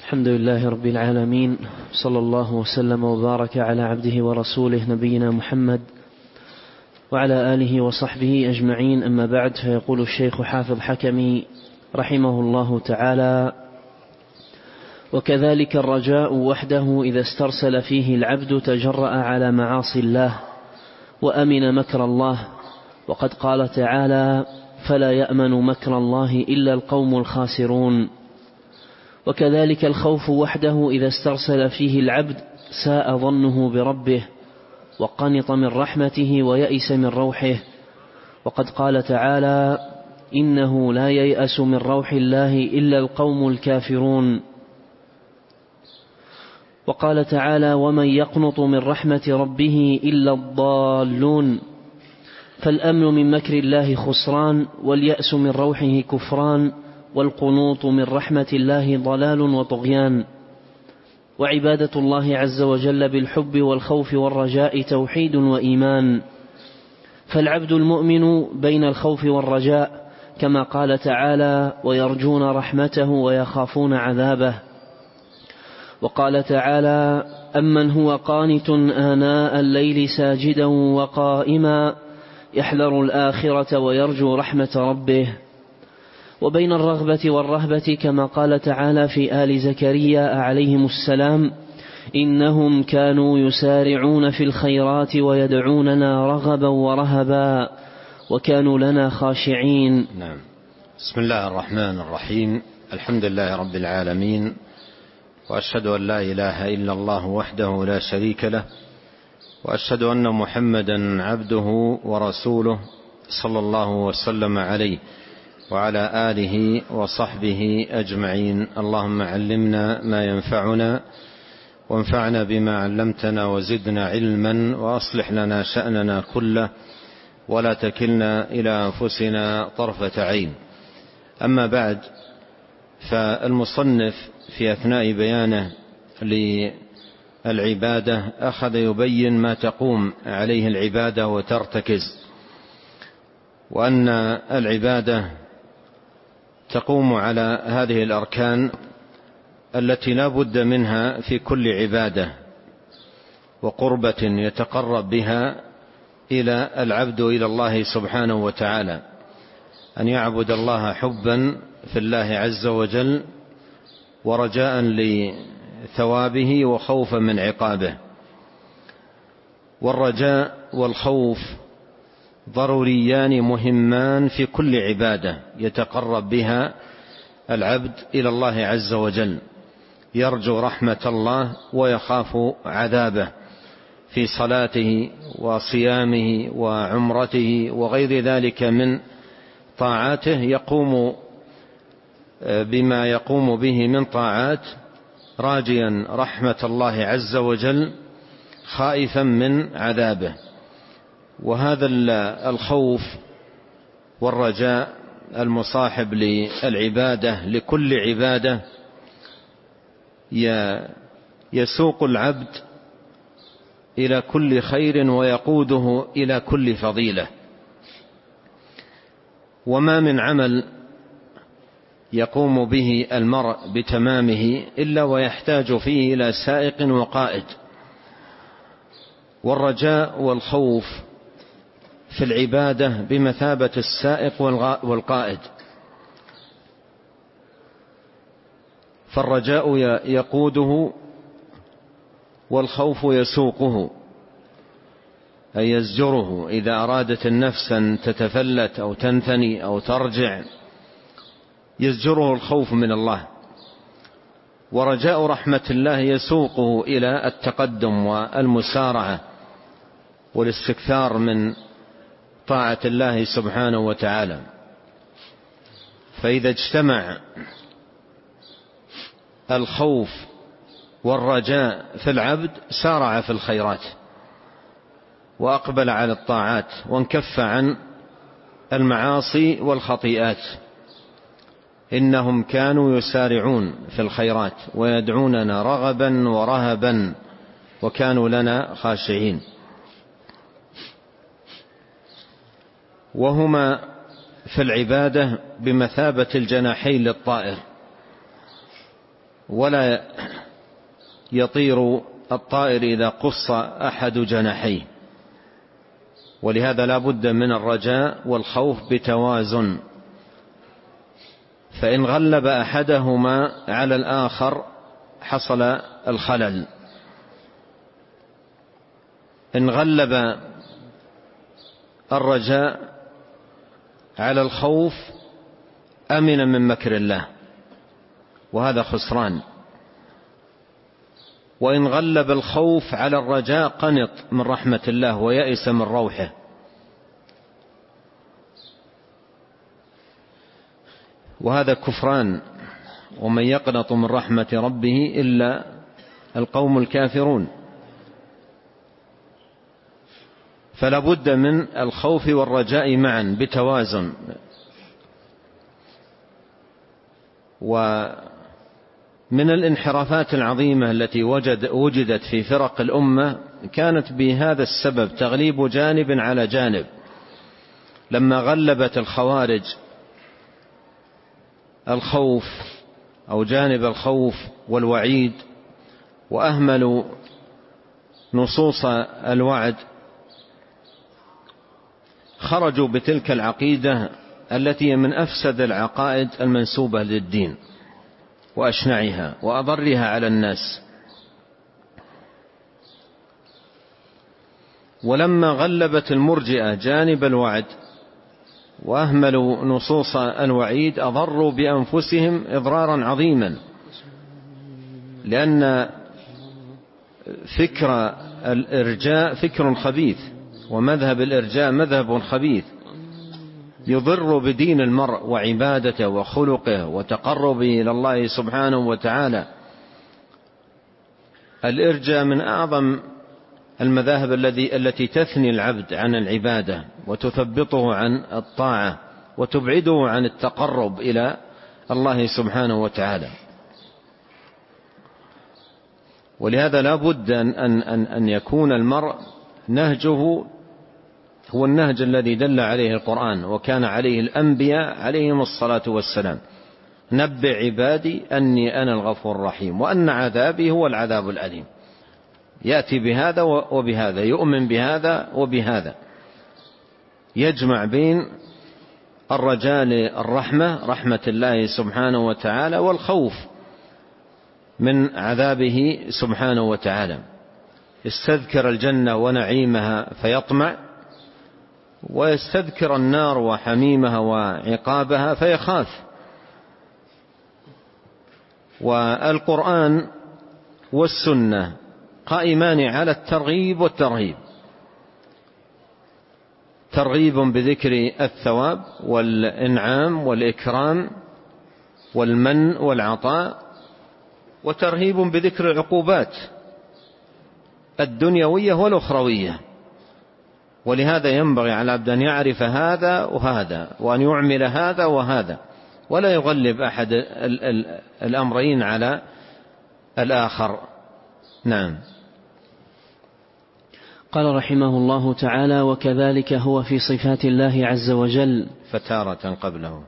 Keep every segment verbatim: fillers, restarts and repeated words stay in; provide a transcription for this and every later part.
الحمد لله رب العالمين، صلى الله وسلم وبارك على عبده ورسوله نبينا محمد وعلى آله وصحبه أجمعين. أما بعد، فيقول الشيخ حافظ حكمي رحمه الله تعالى: وكذلك الرجاء وحده إذا استرسل فيه العبد تجرأ على معاصي الله وأمن مكر الله، وقد قال تعالى: فلا يأمن مكر الله إلا القوم الخاسرون. وكذلك الخوف وحده إذا استرسل فيه العبد ساء ظنه بربه وقنط من رحمته ويئس من روحه، وقد قال تعالى: إنه لا ييأس من روح الله إلا القوم الكافرون. وقال تعالى: ومن يقنط من رحمة ربه إلا الضالون. فالأمن من مكر الله خسران، واليأس من روحه كفران، والقنوط من رحمة الله ضلال وطغيان. وعبادة الله عز وجل بالحب والخوف والرجاء توحيد وإيمان، فالعبد المؤمن بين الخوف والرجاء، كما قال تعالى: ويرجون رحمته ويخافون عذابه. وقال تعالى: أمن هو قانت آناء الليل ساجدا وقائما يحذر الآخرة ويرجو رحمة ربه. وبين الرغبة والرهبة، كما قال تعالى في آل زكريا عليهم السلام: إنهم كانوا يسارعون في الخيرات ويدعوننا رغبا ورهبا وكانوا لنا خاشعين. نعم. بسم الله الرحمن الرحيم. الحمد لله رب العالمين، وأشهد أن لا إله إلا الله وحده لا شريك له، وأشهد أن محمدا عبده ورسوله صلى الله وسلم عليه وعلى آله وصحبه أجمعين. اللهم علمنا ما ينفعنا، وانفعنا بما علمتنا، وزدنا علما، وأصلح لنا شأننا كله، ولا تكلنا إلى أنفسنا طرفة عين. أما بعد، فالمصنف في أثناء بيانه للعبادة أخذ يبين ما تقوم عليه العبادة وترتكز، وأن العبادة تقوم على هذه الأركان التي لا بد منها في كل عبادة وقربة يتقرب بها إلى العبد إلى الله سبحانه وتعالى، أن يعبد الله حبا في الله عز وجل، ورجاء لثوابه وخوفا من عقابه. والرجاء والخوف ضروريان مهمان في كل عبادة يتقرب بها العبد إلى الله عز وجل، يرجو رحمة الله ويخاف عذابه في صلاته وصيامه وعمرته وغير ذلك من طاعاته، يقوم بما يقوم به من طاعات راجيا رحمة الله عز وجل خائفا من عذابه. وهذا الخوف والرجاء المصاحب للعبادة لكل عبادة يسوق العبد إلى كل خير ويقوده إلى كل فضيلة. وما من عمل يقوم به المرء بتمامه إلا ويحتاج فيه إلى سائق وقائد. والرجاء والخوف في العبادة بمثابة السائق والقائد. فالرجاء يقوده والخوف يسوقه، أي يزجره إذا أرادت النفس أن تتفلت أو تنثني أو ترجع، يزجره الخوف من الله. ورجاء رحمة الله يسوقه إلى التقدم والمسارعة والاستكثار من طاعة الله سبحانه وتعالى. فإذا اجتمع الخوف والرجاء في العبد سارع في الخيرات وأقبل على الطاعات وانكف عن المعاصي والخطيئات. إنهم كانوا يسارعون في الخيرات ويدعوننا رغبا ورهبا وكانوا لنا خاشعين. وهما في العبادة بمثابة الجناحين للطائر، ولا يطير الطائر إذا قص أحد جناحيه، ولهذا لا بد من الرجاء والخوف بتوازن، فإن غلب أحدهما على الآخر حصل الخلل. إن غلب الرجاء على الخوف أمن من مكر الله، وهذا خسران. وإن غلب الخوف على الرجاء قنط من رحمة الله ويأس من روحه. وهذا كفران. ومن يقنط من رحمة ربه إلا القوم الكافرون. فلا بد من الخوف والرجاء معا بتوازن. ومن الانحرافات العظيمة التي وجد وجدت في فرق الأمة كانت بهذا السبب، تغليب جانب على جانب. لما غلبت الخوارج الخوف أو جانب الخوف والوعيد وأهملوا نصوص الوعد، خرجوا بتلك العقيدة التي من أفسد العقائد المنسوبة للدين وأشنعها وأضرها على الناس. ولما غلبت المرجئة جانب الوعد وأهملوا نصوص الوعيد أضروا بأنفسهم إضرارا عظيما، لأن فكر الإرجاء فكر خبيث، ومذهب الإرجاء مذهب خبيث يضر بدين المرء وعبادته وخلقه وتقربه إلى الله سبحانه وتعالى. الإرجاء من أعظم المذاهب الذي التي تثني العبد عن العبادة وتثبطه عن الطاعة وتبعده عن التقرب إلى الله سبحانه وتعالى. ولهذا لا بد أن, أن, أن يكون المرء نهجه هو النهج الذي دل عليه القرآن وكان عليه الأنبياء عليهم الصلاة والسلام. نبئ عبادي أني أنا الغفور الرحيم وأن عذابي هو العذاب الأليم. يأتي بهذا وبهذا، يؤمن بهذا وبهذا، يجمع بين الرجاء للرحمة رحمة الله سبحانه وتعالى والخوف من عذابه سبحانه وتعالى. يستذكر الجنة ونعيمها فيطمع، ويستذكر النار وحميمها وعقابها فيخاف. والقرآن والسنة قائمان على الترغيب والترهيب، ترغيب بذكر الثواب والإنعام والإكرام والمن والعطاء، وترهيب بذكر العقوبات الدنيوية والأخروية. ولهذا ينبغي على العبد أن يعرف هذا وهذا، وأن يعمل هذا وهذا، ولا يغلب أحد الأمرين على الآخر. نعم. قال رحمه الله تعالى: وكذلك هو في صفات الله عز وجل. فتارة قبله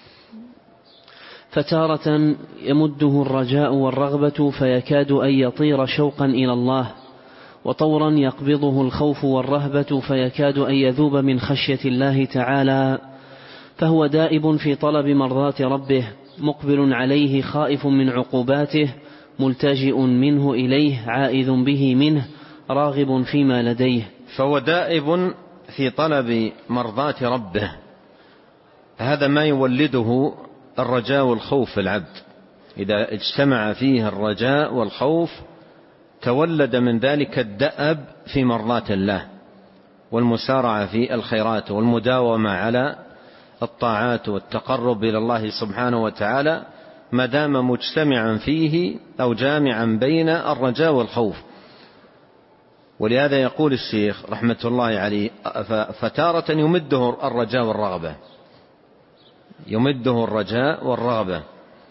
فتارة يمده الرجاء والرغبة فيكاد أن يطير شوقا إلى الله، وطورا يقبضه الخوف والرهبة فيكاد أن يذوب من خشية الله تعالى، فهو دائب في طلب مرضات ربه، مقبل عليه خائف من عقوباته، ملتجئ منه إليه عائذ به منه، راغب فيما لديه. فهو دائب في طلب مرضات ربه. هذا ما يولده الرجاء والخوف في العبد. إذا اجتمع فيه الرجاء والخوف تولد من ذلك الدأب في مرضات الله، والمسارعة في الخيرات، والمداومة على الطاعات والتقرب إلى الله سبحانه وتعالى، ما دام مجتمعا فيه أو جامعا بين الرجاء والخوف. ولهذا يقول الشيخ رحمة الله عليه: فتارة يمده الرجاء والرغبة، يمده الرجاء والرغبة،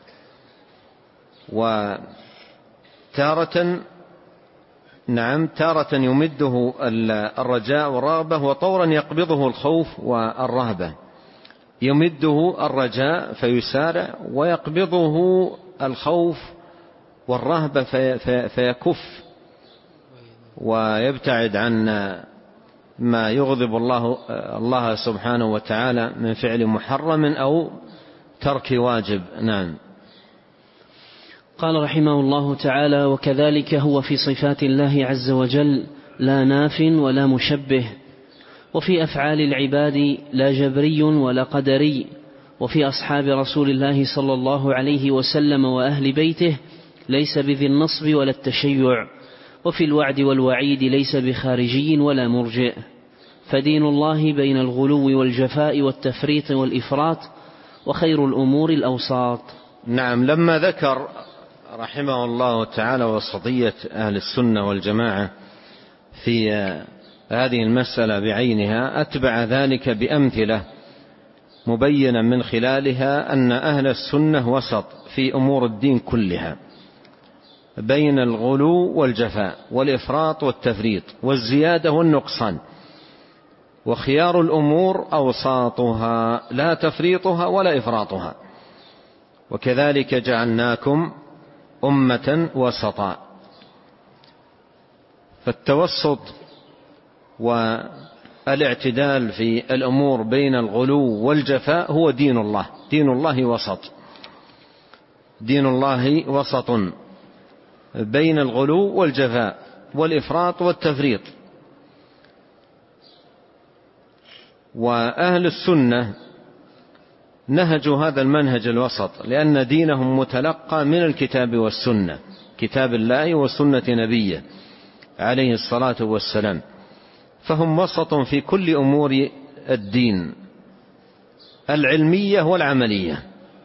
وتارة نعم تارة يمده الرجاء والرغبة، وطورا يقبضه الخوف والرهبة. يمده الرجاء فيسارع، ويقبضه الخوف والرهبة في في فيكف ويبتعد عن ما يغضب الله الله سبحانه وتعالى من فعل محرم أو ترك واجب. نعم. قال رحمه الله تعالى: وكذلك هو في صفات الله عز وجل لا ناف ولا مشبه، وفي أفعال العباد لا جبري ولا قدري، وفي أصحاب رسول الله صلى الله عليه وسلم وأهل بيته ليس بذي النصب ولا التشيع، وفي الوعد والوعيد ليس بخارجي ولا مرجئ، فدين الله بين الغلو والجفاء والتفريط والإفراط، وخير الأمور الأوساط. نعم. لما ذكر رحمه الله تعالى وسطية أهل السنة والجماعة في هذه المسألة بعينها، أتبع ذلك بأمثلة مبينا من خلالها أن أهل السنة وسط في أمور الدين كلها بين الغلو والجفاء والإفراط والتفريط والزيادة والنقصان، وخيار الأمور أوساطها لا تفريطها ولا إفراطها، وكذلك جعلناكم أمة وسطا. فالتوسط والاعتدال في الأمور بين الغلو والجفاء هو دين الله. دين الله وسط، دين الله وسط بين الغلو والجفاء والإفراط والتفريط. وأهل السنة نهجوا هذا المنهج الوسط لأن دينهم متلقى من الكتاب والسنة، كتاب الله وسنة نبيه عليه الصلاة والسلام، فهم وسط في كل أمور الدين العلمية والعملية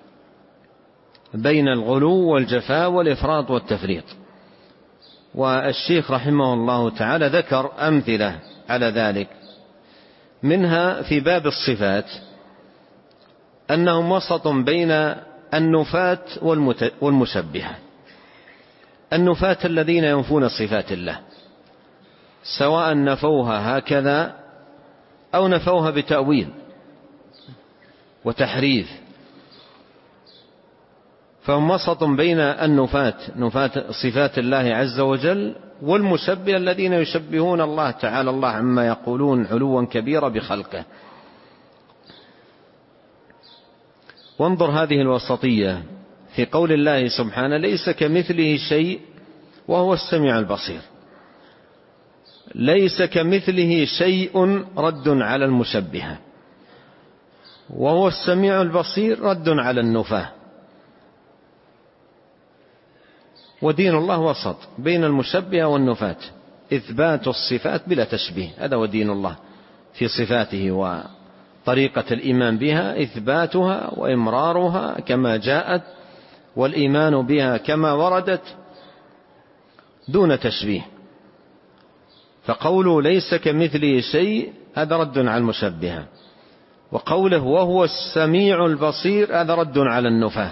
بين الغلو والجفاء والإفراط والتفريط. والشيخ رحمه الله تعالى ذكر أمثلة على ذلك، منها في باب الصفات أنهم وسط بين النفاة والمشبهة. النفاة الذين ينفون صفات الله سواء نفوها هكذا أو نفوها بتأويل وتحريف، فهم وسط بين النفاة نفاة صفات الله عز وجل والمشبه الذين يشبهون الله تعالى الله عما يقولون علوا كبيرا بخلقه. وانظر هذه الوسطية في قول الله سبحانه: ليس كمثله شيء وهو السميع البصير. ليس كمثله شيء رد على المشبهة، وهو السميع البصير رد على النفاة. ودين الله وسط بين المشبهة والنفاة، إثبات الصفات بلا تشبيه، هذا هو دين الله في صفاته وطريقة الإيمان بها، إثباتها وإمرارها كما جاءت والإيمان بها كما وردت دون تشبيه. فقوله ليس كمثله شيء هذا رد على المشبهة، وقوله وهو السميع البصير هذا رد على النفاة.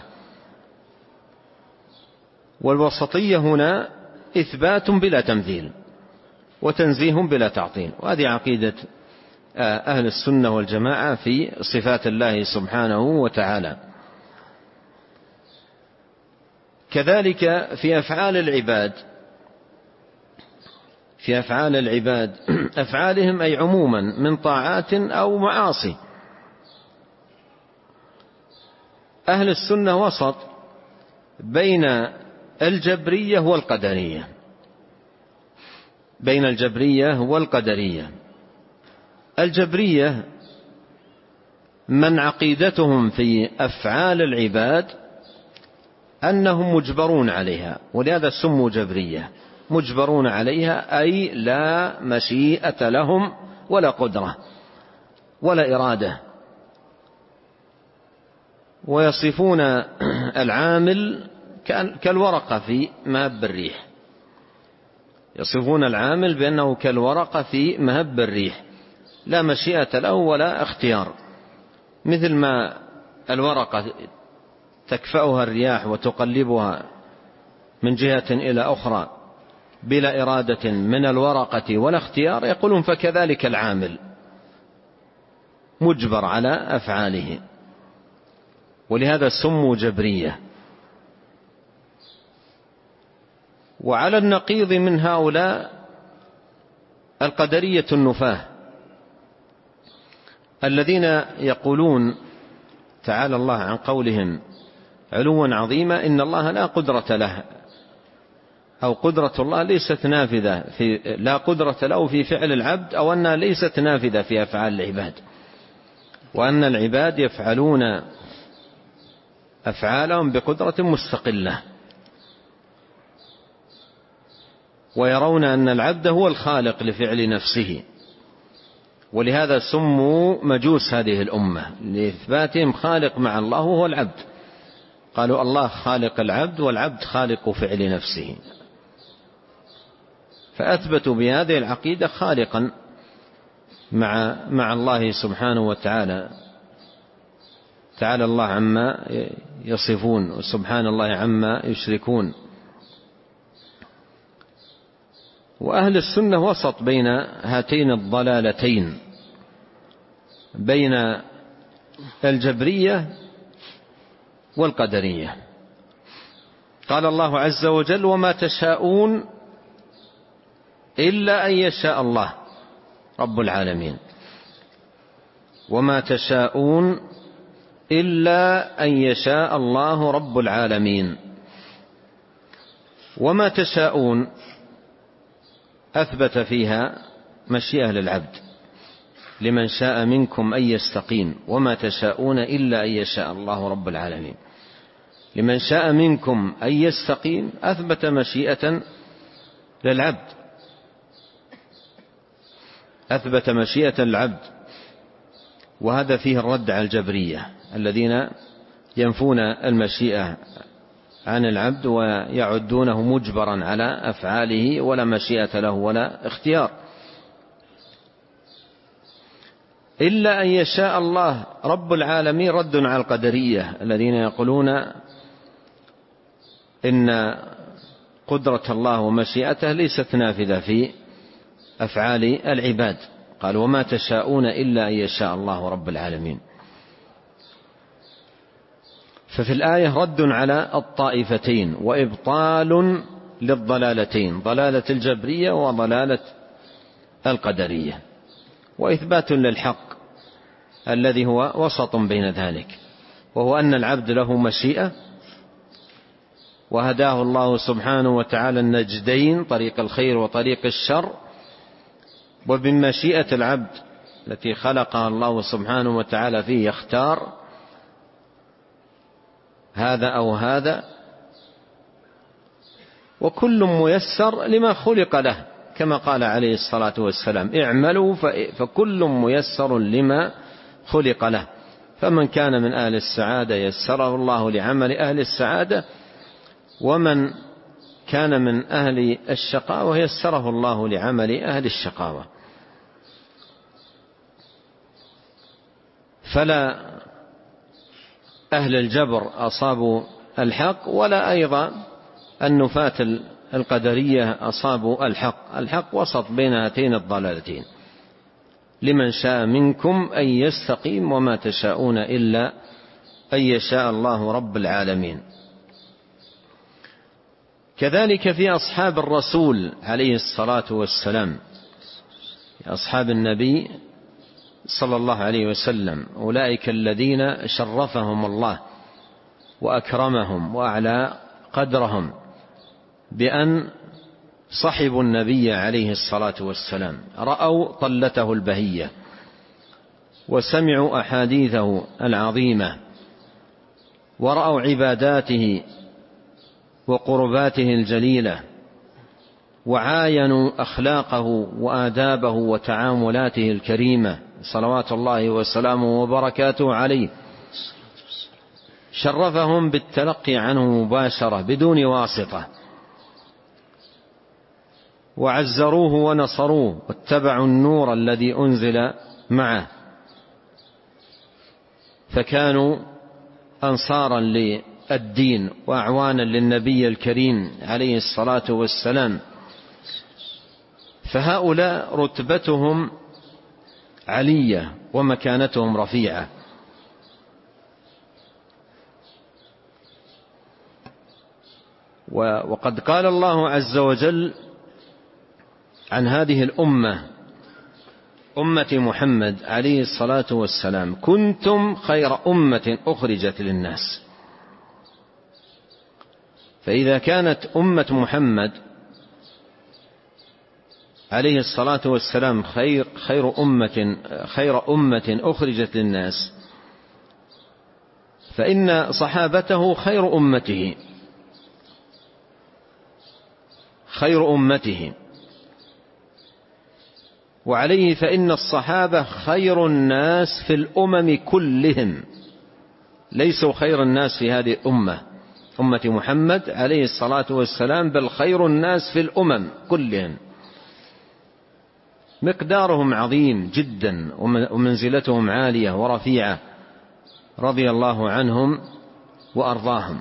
والوسطية هنا إثبات بلا تمثيل وتنزيه بلا تعطيل، وهذه عقيدة أهل السنة والجماعة في صفات الله سبحانه وتعالى. كذلك في أفعال العباد، في أفعال العباد أفعالهم أي عموما من طاعات أو معاصي. أهل السنة وسط بين الجبرية والقدرية، بين الجبرية والقدرية. الجبرية من عقيدتهم في أفعال العباد أنهم مجبرون عليها، ولهذا سموا جبرية، مجبرون عليها أي لا مشيئة لهم ولا قدرة ولا إرادة. ويصفون العامل كالورقة في مهب الريح، يصفون العامل بأنه كالورقة في مهب الريح لا مشيئة له ولا اختيار، مثل ما الورقة تكفأها الرياح وتقلبها من جهة إلى أخرى بلا إرادة من الورقة ولا اختيار، يقولون فكذلك العامل مجبر على أفعاله، ولهذا سموا جبرية. وعلى النقيض من هؤلاء القدرية النفاة الذين يقولون تعالى الله عن قولهم علوا عظيما إن الله لا قدرة له، أو قدرة الله ليست نافذة في لا قدرة له في فعل العبد، أو أنها ليست نافذة في أفعال العباد، وأن العباد يفعلون أفعالهم بقدرة مستقلة، ويرون أن العبد هو الخالق لفعل نفسه. ولهذا سموا مجوس هذه الأمة لإثباتهم خالق مع الله وهو العبد، قالوا الله خالق العبد والعبد خالق فعل نفسه، فأثبتوا بهذه العقيدة خالقا مع مع الله سبحانه وتعالى. تعالى الله عما يصفون وسبحان الله عما يشركون. وأهل السنة وسط بين هاتين الضلالتين، بين الجبرية والقدرية. قال الله عز وجل وما تشاءون إلا أن يشاء الله رب العالمين، وما تشاءون إلا أن يشاء الله رب العالمين. وما تشاءون أثبت فيها مشيئة للعبد لمن شاء منكم أن يستقيم، وما تشاءون إلا أن يشاء الله رب العالمين. لمن شاء منكم أن يستقيم أثبت مشيئة للعبد، أثبت مشيئة العبد، وهذا فيه الرد على الجبرية الذين ينفون المشيئة عن العبد ويعدونه مجبرا على أفعاله ولا مشيئة له ولا اختيار. إلا أن يشاء الله رب العالمين رد على القدرية الذين يقولون إن قدرة الله ومشيئته ليست نافذة في أفعال العباد. قال وما تشاءون إلا أن يشاء الله رب العالمين. ففي الآية رد على الطائفتين وإبطال للضلالتين، ضلالة الجبرية وضلالة القدرية، وإثبات للحق الذي هو وسط بين ذلك، وهو أن العبد له مشيئة وهداه الله سبحانه وتعالى النجدين، طريق الخير وطريق الشر، وبمشيئة العبد التي خلقها الله سبحانه وتعالى فيه يختار هذا أو هذا، وكل ميسر لما خلق له، كما قال عليه الصلاة والسلام اعملوا فكل ميسر لما خلق له. فمن كان من أهل السعادة يسره الله لعمل أهل السعادة، ومن كان من أهل الشقاوة يسره الله لعمل أهل الشقاوة. فلا أهل الجبر أصابوا الحق، ولا أيضا النفاة القدرية أصابوا الحق. الحق وسط بين هاتين الضلالتين. لمن شاء منكم أن يستقيم وما تشاءون إلا أن يشاء الله رب العالمين. كذلك في أصحاب الرسول عليه الصلاة والسلام، أصحاب النبي صلى الله عليه وسلم، أولئك الذين شرفهم الله وأكرمهم وأعلى قدرهم بأن صحبوا النبي عليه الصلاة والسلام، رأوا طلته البهية وسمعوا أحاديثه العظيمة ورأوا عباداته وقرباته الجليلة، وعاينوا أخلاقه وآدابه وتعاملاته الكريمة صلوات الله وسلامه وبركاته عليه. شرفهم بالتلقي عنه مباشرة بدون واسطة، وعزروه ونصروه واتبعوا النور الذي أنزل معه، فكانوا أنصارا للدين وأعوانا للنبي الكريم عليه الصلاة والسلام. فهؤلاء رتبتهم علية ومكانتهم رفيعة. وقد قال الله عز وجل عن هذه الأمة أمة محمد عليه الصلاة والسلام: كنتم خير أمة أخرجت للناس. فإذا كانت أمة محمد عليه الصلاة والسلام خير خير أمة خير أمة أخرجت للناس، فإن صحابته خير أمته خير أمته وعليه فإن الصحابة خير الناس في الأمم كلهم، ليسوا خير الناس في هذه الأمة أمة محمد عليه الصلاة والسلام، بل خير الناس في الأمم كلهم. مقدارهم عظيم جدا ومنزلتهم عالية ورفيعة رضي الله عنهم وأرضاهم.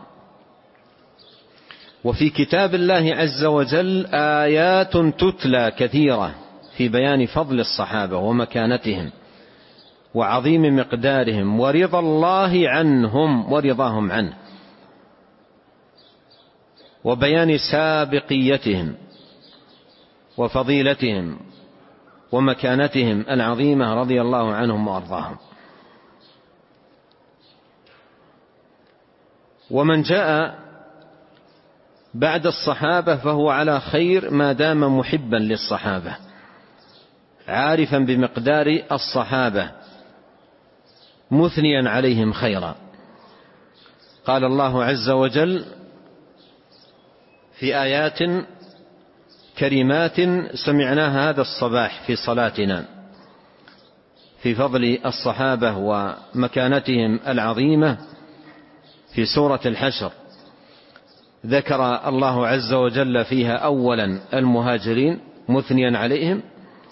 وفي كتاب الله عز وجل آيات تتلى كثيرة في بيان فضل الصحابة ومكانتهم وعظيم مقدارهم ورضا الله عنهم ورضاهم عنه، وبيان سابقيتهم وفضيلتهم ومكانتهم العظيمة رضي الله عنهم وأرضاهم. ومن جاء بعد الصحابة فهو على خير ما دام محبا للصحابة عارفا بمقدار الصحابة مثنيا عليهم خيرا. قال الله عز وجل في آيات كريمات سمعناها هذا الصباح في صلاتنا في فضل الصحابة ومكانتهم العظيمة في سورة الحشر. ذكر الله عز وجل فيها أولا المهاجرين مثنيا عليهم،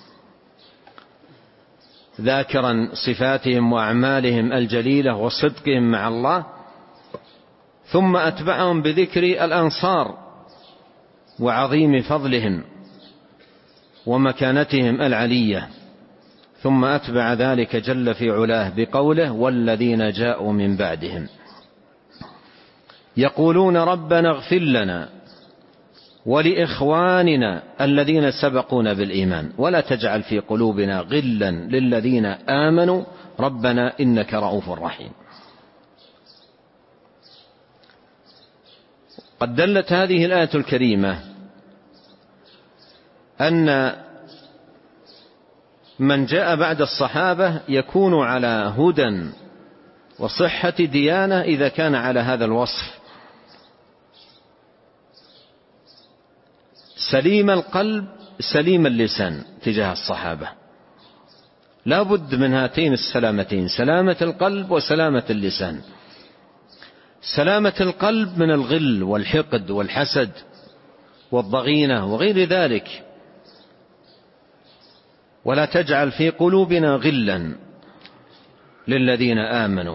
ذاكرا صفاتهم وأعمالهم الجليلة وصدقهم مع الله، ثم أتبعهم بذكر الأنصار وعظيم فضلهم ومكانتهم العلية، ثم أتبع ذلك جل في علاه بقوله: والذين جاءوا من بعدهم يقولون ربنا اغفر لنا ولإخواننا الذين سبقونا بالإيمان ولا تجعل في قلوبنا غلا للذين آمنوا ربنا إنك رؤوف رحيم. قد دلت هذه الآية الكريمة أن من جاء بعد الصحابة يكون على هدى وصحة ديانة إذا كان على هذا الوصف، سليم القلب سليم اللسان تجاه الصحابة. لا بد من هاتين السلامتين، سلامة القلب وسلامة اللسان. سلامة القلب من الغل والحقد والحسد والضغينة وغير ذلك، ولا تجعل في قلوبنا غلا للذين آمنوا.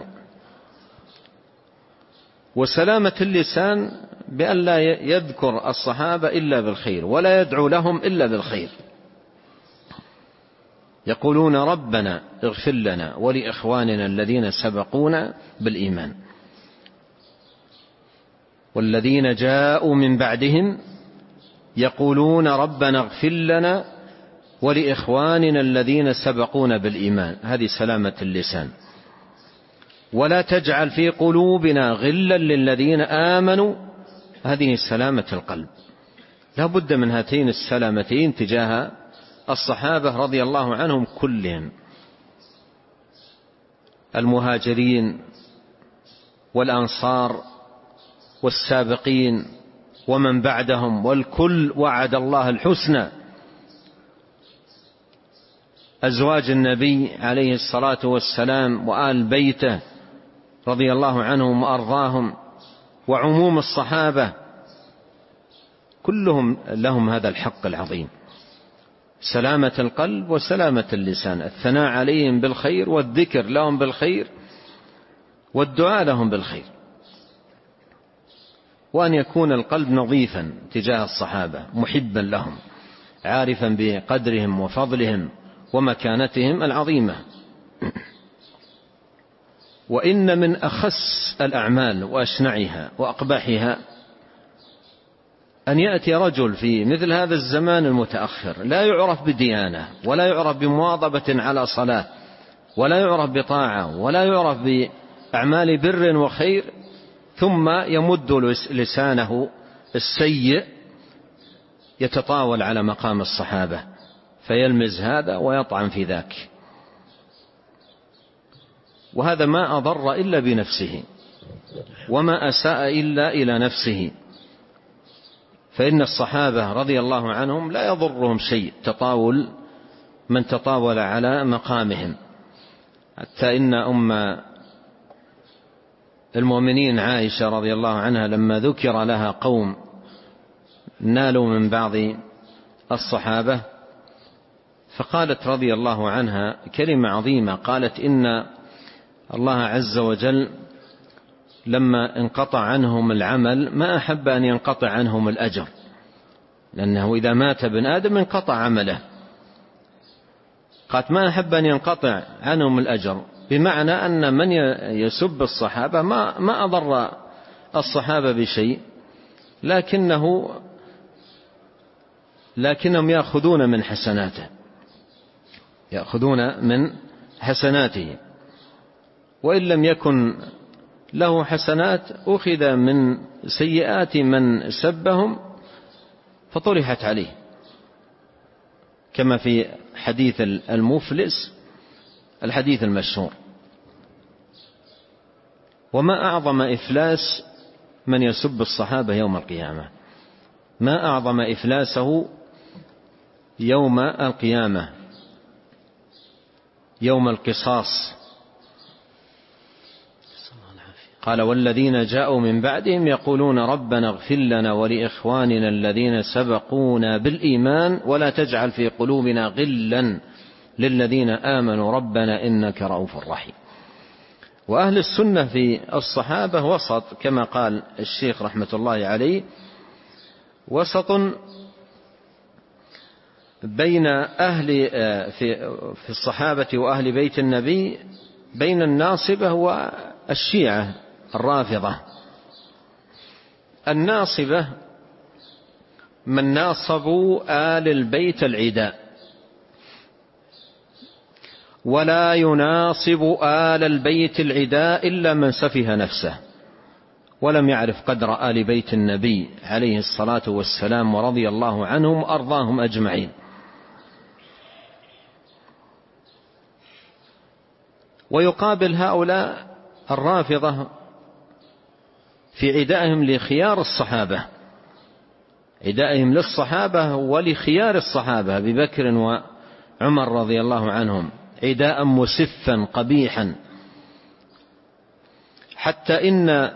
وسلامة اللسان بأن لا يذكر الصحابة إلا بالخير ولا يدعو لهم إلا بالخير. يقولون ربنا اغفر لنا ولإخواننا الذين سبقونا بالإيمان والذين جاءوا من بعدهم يقولون ربنا اغفر لنا ولإخواننا الذين سبقونا بالإيمان. هذه سلامة اللسان. ولا تجعل في قلوبنا غلا للذين آمنوا، هذه سلامة القلب. لا بد من هاتين السلامتين تجاه الصحابة رضي الله عنهم كلهم، المهاجرين والأنصار والسابقين ومن بعدهم، والكل وعد الله الحسنى. أزواج النبي عليه الصلاة والسلام وآل بيته رضي الله عنهم وأرضاهم وعموم الصحابة كلهم لهم هذا الحق العظيم، سلامة القلب وسلامة اللسان، الثناء عليهم بالخير والذكر لهم بالخير والدعاء لهم بالخير، وأن يكون القلب نظيفا تجاه الصحابة محبا لهم عارفا بقدرهم وفضلهم ومكانتهم العظيمة. وإن من أخس الأعمال وأشنعها وأقبحها أن يأتي رجل في مثل هذا الزمان المتأخر لا يعرف بديانة ولا يعرف بمواظبة على صلاة ولا يعرف بطاعة ولا يعرف بأعمال بر وخير، ثم يمد لسانه السيء يتطاول على مقام الصحابة فيلمز هذا ويطعن في ذاك، وهذا ما أضر إلا بنفسه وما أساء إلا إلى نفسه. فإن الصحابة رضي الله عنهم لا يضرهم شيء تطاول من تطاول على مقامهم، حتى إن أم المؤمنين عائشة رضي الله عنها لما ذكر لها قوم نالوا من بعض الصحابة فقالت رضي الله عنها كلمة عظيمة، قالت إن الله عز وجل لما انقطع عنهم العمل ما أحب أن ينقطع عنهم الأجر، لأنه إذا مات ابن آدم انقطع عمله. قالت ما أحب أن ينقطع عنهم الأجر، بمعنى أن من يسب الصحابة ما ما أضر الصحابة بشيء، لكنه لكنهم يأخذون من حسناته يأخذون من حسناته وإن لم يكن له حسنات أخذ من سيئات من سبهم فطرحت عليه، كما في حديث المفلس الحديث المشهور. وما أعظم إفلاس من يسب الصحابة يوم القيامة، ما أعظم إفلاسه يوم القيامة يوم القصاص. قال والذين جاءوا من بعدهم يقولون ربنا اغفر لنا ولإخواننا الذين سبقونا بالإيمان ولا تجعل في قلوبنا غلا للذين آمنوا ربنا إنك رؤوف رحيم. وأهل السنة في الصحابة وسط، كما قال الشيخ رحمة الله عليه، وسط بين أهل في الصحابة وأهل بيت النبي، بين الناصبة والشيعة الرافضة. الناصبة من ناصبوا آل البيت العداء، ولا يناصب آل البيت العداء إلا من سفه نفسه ولم يعرف قدر آل بيت النبي عليه الصلاة والسلام ورضي الله عنهم وأرضاهم أجمعين. ويقابل هؤلاء الرافضة في عدائهم لخيار الصحابة، عدائهم للصحابة ولخيار الصحابة أبي بكر وعمر رضي الله عنهم، عداء مسفا قبيحا، حتى إن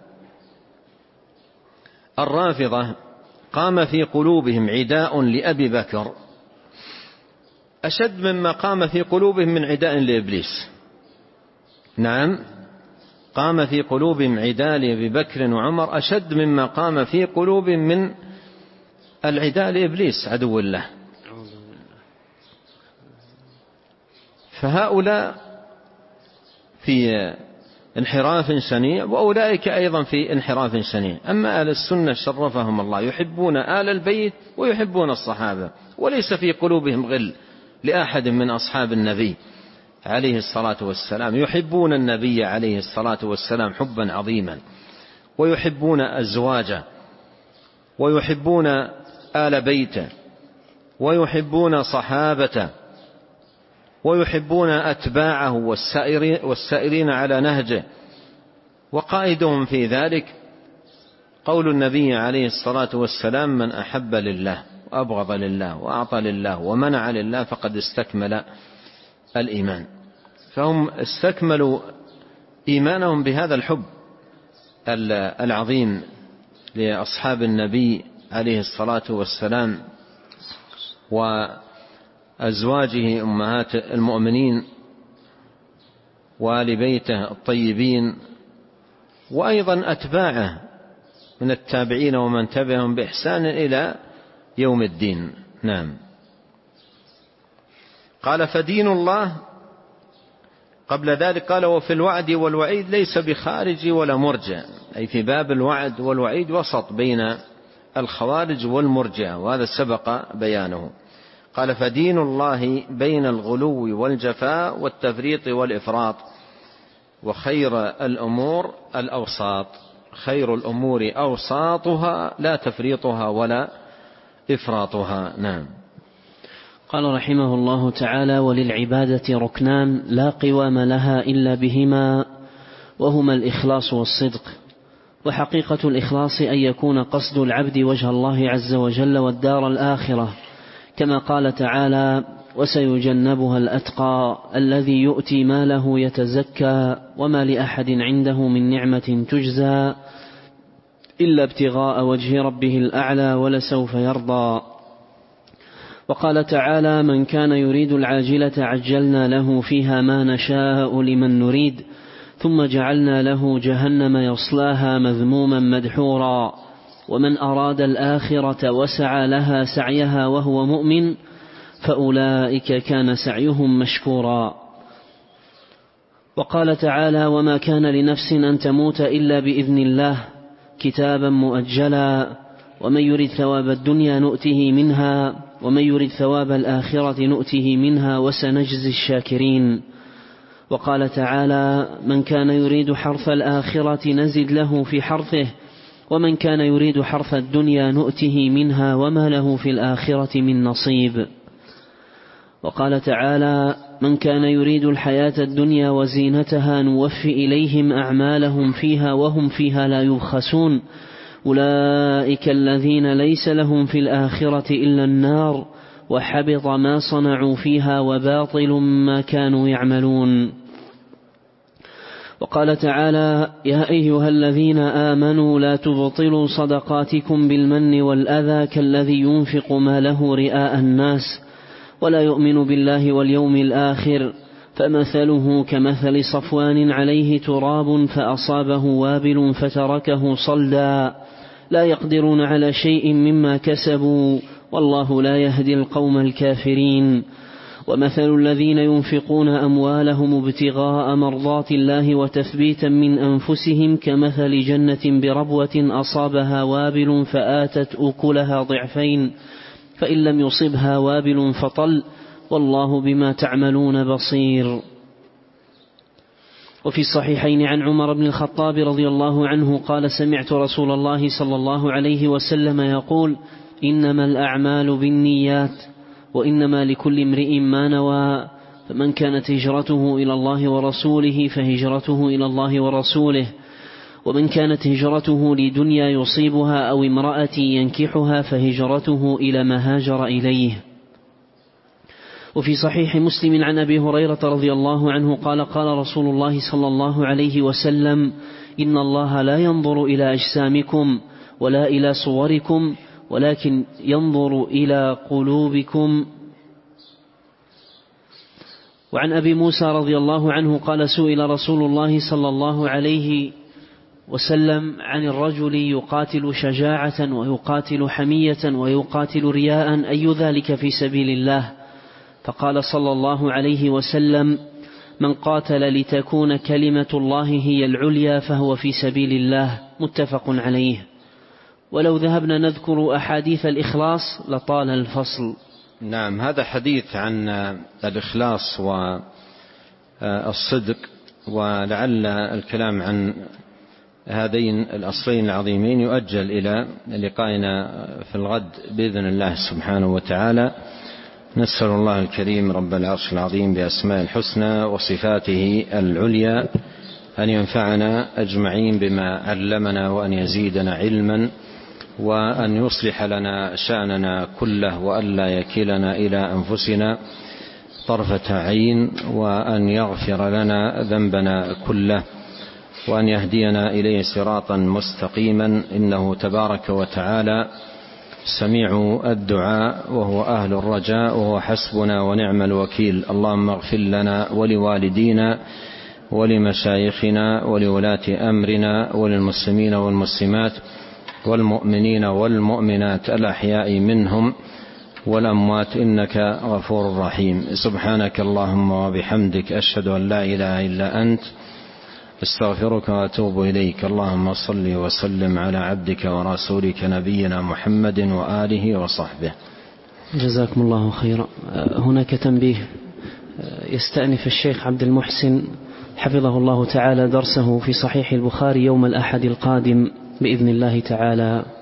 الرافضة قام في قلوبهم عداء لأبي بكر أشد مما قام في قلوبهم من عداء لإبليس. نعم، قام في قلوبهم عداء لأبي بكر وعمر أشد مما قام في قلوبهم من العداء لإبليس عدو الله. فهؤلاء في انحراف شنيع وأولئك أيضا في انحراف شنيع. أما أهل السنة شرفهم الله يحبون آل البيت ويحبون الصحابة، وليس في قلوبهم غل لأحد من أصحاب النبي عليه الصلاة والسلام، يحبون النبي عليه الصلاة والسلام حبا عظيما، ويحبون أزواجه، ويحبون آل بيته، ويحبون صحابته، ويحبون أتباعه والسائرين على نهجه. وقائدهم في ذلك قول النبي عليه الصلاة والسلام من أحب لله وأبغض لله وأعطى لله ومنع لله فقد استكمل الإيمان. فهم استكملوا إيمانهم بهذا الحب العظيم لأصحاب النبي عليه الصلاة والسلام وأزواجه أمهات المؤمنين وآل بيته الطيبين، وأيضا أتباعه من التابعين ومن تبعهم بإحسان إلى يوم الدين. نعم. قال فدين الله قبل ذلك قال وفي الوعد والوعيد ليس بخارج ولا مرجع، أي في باب الوعد والوعيد وسط بين الخوارج والمرجئة، وهذا سبق بيانه. قال: فدين الله بين الغلو والجفاء والتفريط والإفراط، وخير الأمور الأوساط. خير الأمور أوساطها لا تفريطها ولا إفراطها. نعم. قال رحمه الله تعالى: وللعبادة ركنان لا قوام لها إلا بهما، وهما الإخلاص والصدق. وحقيقة الإخلاص أن يكون قصد العبد وجه الله عز وجل والدار الآخرة، كما قال تعالى: وسيجنبها الأتقى الذي يؤتي ماله يتزكى وما لأحد عنده من نعمة تجزى إلا ابتغاء وجه ربه الأعلى ولسوف يرضى. وقال تعالى: من كان يريد العاجلة عجلنا له فيها ما نشاء لمن نريد ثم جعلنا له جهنم يصلاها مذموما مدحورا ومن أراد الآخرة وسعى لها سعيها وهو مؤمن فأولئك كان سعيهم مشكورا. وقال تعالى: وما كان لنفس أن تموت إلا بإذن الله كتابا مؤجلا ومن يرد ثواب الدنيا نؤته منها ومن يرد ثواب الآخرة نؤته منها وسنجزي الشاكرين. وقال تعالى: من كان يريد حرث الآخرة نزد له في حرثه ومن كان يريد حرث الدنيا نؤته منها وما له في الآخرة من نصيب. وقال تعالى: من كان يريد الحياة الدنيا وزينتها نوفي إليهم أعمالهم فيها وهم فيها لا يبخسون أولئك الذين ليس لهم في الآخرة إلا النار وحبط ما صنعوا فيها وباطل ما كانوا يعملون. وقال تعالى: يا أيها الذين آمنوا لا تبطلوا صدقاتكم بالمن والأذى كالذي ينفق ماله رئاء الناس ولا يؤمن بالله واليوم الآخر فمثله كمثل صفوان عليه تراب فأصابه وابل فتركه صلدا لا يقدرون على شيء مما كسبوا والله لا يهدي القوم الكافرين. ومثل الذين ينفقون أموالهم ابتغاء مرضات الله وتثبيتا من أنفسهم كمثل جنة بربوة أصابها وابل فآتت أكلها ضعفين فإن لم يصبها وابل فطل والله بما تعملون بصير. وفي الصحيحين عن عمر بن الخطاب رضي الله عنه قال: سمعت رسول الله صلى الله عليه وسلم يقول: إنما الأعمال بالنيات وإنما لكل امرئ ما نوى فمن كانت هجرته إلى الله ورسوله فهجرته إلى الله ورسوله ومن كانت هجرته لدنيا يصيبها أو امرأة ينكحها فهجرته إلى ما هاجر إليه. وفي صحيح مسلم عن أبي هريرة رضي الله عنه قال: قال رسول الله صلى الله عليه وسلم: إن الله لا ينظر إلى أجسامكم ولا إلى صوركم ولكن ينظر إلى قلوبكم. وعن أبي موسى رضي الله عنه قال: سئل رسول الله صلى الله عليه وسلم عن الرجل يقاتل شجاعة ويقاتل حمية ويقاتل رياء أي ذلك في سبيل الله؟ فقال صلى الله عليه وسلم: من قاتل لتكون كلمة الله هي العليا فهو في سبيل الله. متفق عليه. ولو ذهبنا نذكر أحاديث الإخلاص لطال الفصل. نعم. هذا حديث عن الإخلاص والصدق، ولعل الكلام عن هذين الأصلين العظيمين يؤجل إلى لقائنا في الغد بإذن الله سبحانه وتعالى. نسأل الله الكريم رب العرش العظيم بأسماء الحسنى وصفاته العليا أن ينفعنا أجمعين بما علمنا وأن يزيدنا علما وأن يصلح لنا شأننا كله وأن لا يكلنا إلى أنفسنا طرفة عين وأن يغفر لنا ذنبنا كله وأن يهدينا إليه صراطا مستقيما إنه تبارك وتعالى سميع الدعاء وهو أهل الرجاء وهو حسبنا ونعم الوكيل. اللهم اغفر لنا ولوالدينا ولمشايخنا ولولاة أمرنا وللمسلمين والمسلمات والمؤمنين والمؤمنات الأحياء منهم والأموات إنك غفور رحيم. سبحانك اللهم وبحمدك أشهد أن لا إله إلا أنت استغفرك وأتوب إليك. اللهم صل وسلم على عبدك ورسولك نبينا محمد وآله وصحبه. جزاكم الله خيرا. هناك تنبيه، يستأنف الشيخ عبد المحسن حفظه الله تعالى درسه في صحيح البخاري يوم الأحد القادم بإذن الله تعالى